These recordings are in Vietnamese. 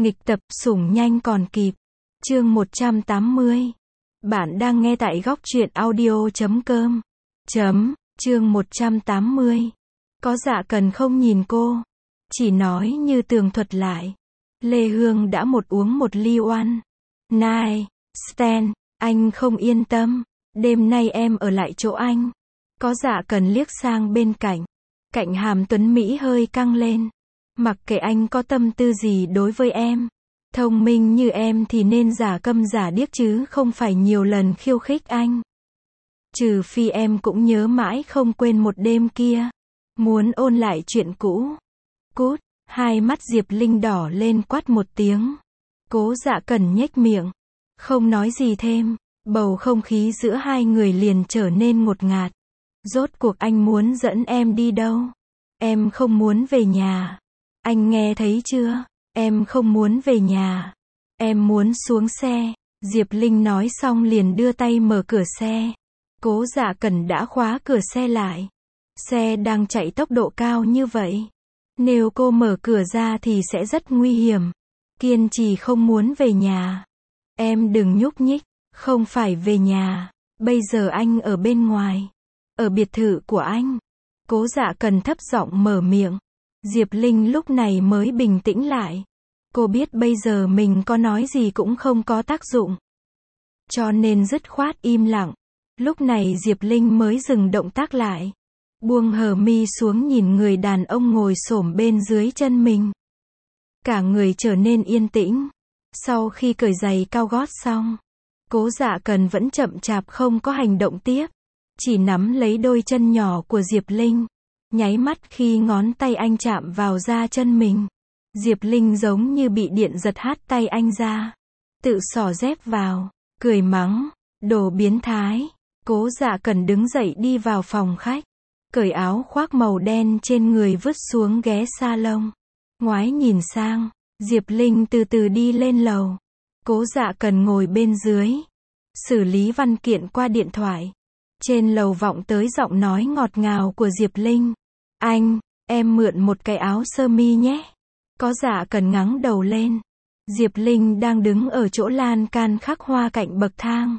Nghịch tập sủng nhanh còn kịp. Chương 180. Bạn đang nghe tại góc truyện audio.com. Chương 180. Có Dạ Cần không nhìn cô, chỉ nói như tường thuật lại. Lê Hương đã uống một ly one night stand, anh không yên tâm. Đêm nay em ở lại chỗ anh. Có Dạ Cần liếc sang bên cạnh. Cạnh hàm tuấn Mỹ hơi căng lên. Mặc kệ anh có tâm tư gì đối với em, thông minh như em thì nên giả câm giả điếc chứ không phải nhiều lần khiêu khích anh. Trừ phi em cũng nhớ mãi không quên một đêm kia, muốn ôn lại chuyện cũ. Cút. Hai mắt Diệp Linh đỏ lên quát một tiếng. Cố Dạ Cần nhếch miệng, không nói gì thêm. Bầu không khí giữa hai người liền trở nên ngột ngạt. Rốt cuộc anh muốn dẫn em đi đâu? Em không muốn về nhà. Anh nghe thấy chưa? Em không muốn về nhà. Em muốn xuống xe. Diệp Linh nói xong liền đưa tay mở cửa xe. Cố Dạ Cần đã khóa cửa xe lại. Xe đang chạy tốc độ cao như vậy, nếu cô mở cửa ra thì sẽ rất nguy hiểm. Kiên trì không muốn về nhà. Em đừng nhúc nhích. Không phải về nhà. Bây giờ anh ở bên ngoài. Ở biệt thự của anh. Cố Dạ Cần thấp giọng mở miệng. Diệp Linh lúc này mới bình tĩnh lại. Cô biết bây giờ mình có nói gì cũng không có tác dụng, cho nên dứt khoát im lặng. Lúc này Diệp Linh mới dừng động tác lại, buông hờ mi xuống nhìn người đàn ông ngồi xổm bên dưới chân mình. Cả người trở nên yên tĩnh. Sau khi cởi giày cao gót xong, Cố Dạ Cần vẫn chậm chạp không có hành động tiếp, chỉ nắm lấy đôi chân nhỏ của Diệp Linh. Nháy mắt khi ngón tay anh chạm vào da chân mình, Diệp Linh giống như bị điện giật hất tay anh ra, tự xỏ dép vào, cười mắng, đồ biến thái. Cố Dạ Cần đứng dậy đi vào phòng khách, cởi áo khoác màu đen trên người vứt xuống ghế salon. Ngoái nhìn sang, Diệp Linh từ từ đi lên lầu. Cố Dạ Cần ngồi bên dưới, xử lý văn kiện qua điện thoại. Trên lầu vọng tới giọng nói ngọt ngào của Diệp Linh. Anh, em mượn một cái áo sơ mi nhé. Có Dạ Cần ngẩng đầu lên. Diệp Linh đang đứng ở chỗ lan can khắc hoa cạnh bậc thang.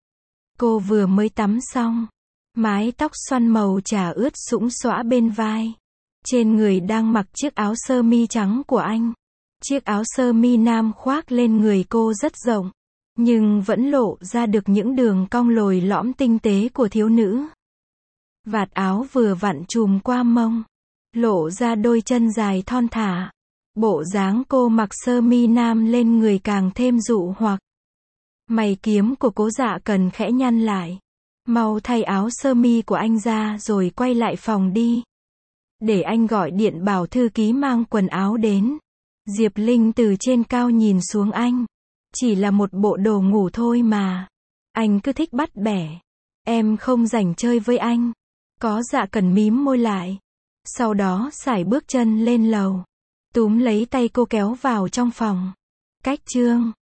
Cô vừa mới tắm xong, mái tóc xoăn màu trà ướt sũng xõa bên vai. Trên người đang mặc chiếc áo sơ mi trắng của anh. Chiếc áo sơ mi nam khoác lên người cô rất rộng, nhưng vẫn lộ ra được những đường cong lồi lõm tinh tế của thiếu nữ. Vạt áo vừa vặn chùm qua mông, lộ ra đôi chân dài thon thả. Bộ dáng cô mặc sơ mi nam lên người càng thêm dụ hoặc. Mày kiếm của Cố Dạ Cần khẽ nhăn lại. Mau thay áo sơ mi của anh ra rồi quay lại phòng đi. Để anh gọi điện bảo thư ký mang quần áo đến. Diệp Linh từ trên cao nhìn xuống anh. Chỉ là một bộ đồ ngủ thôi mà. Anh cứ thích bắt bẻ. Em không rảnh chơi với anh. Có Dạ Cần mím môi lại. Sau đó sải bước chân lên lầu, túm lấy tay cô kéo vào trong phòng. Cách chương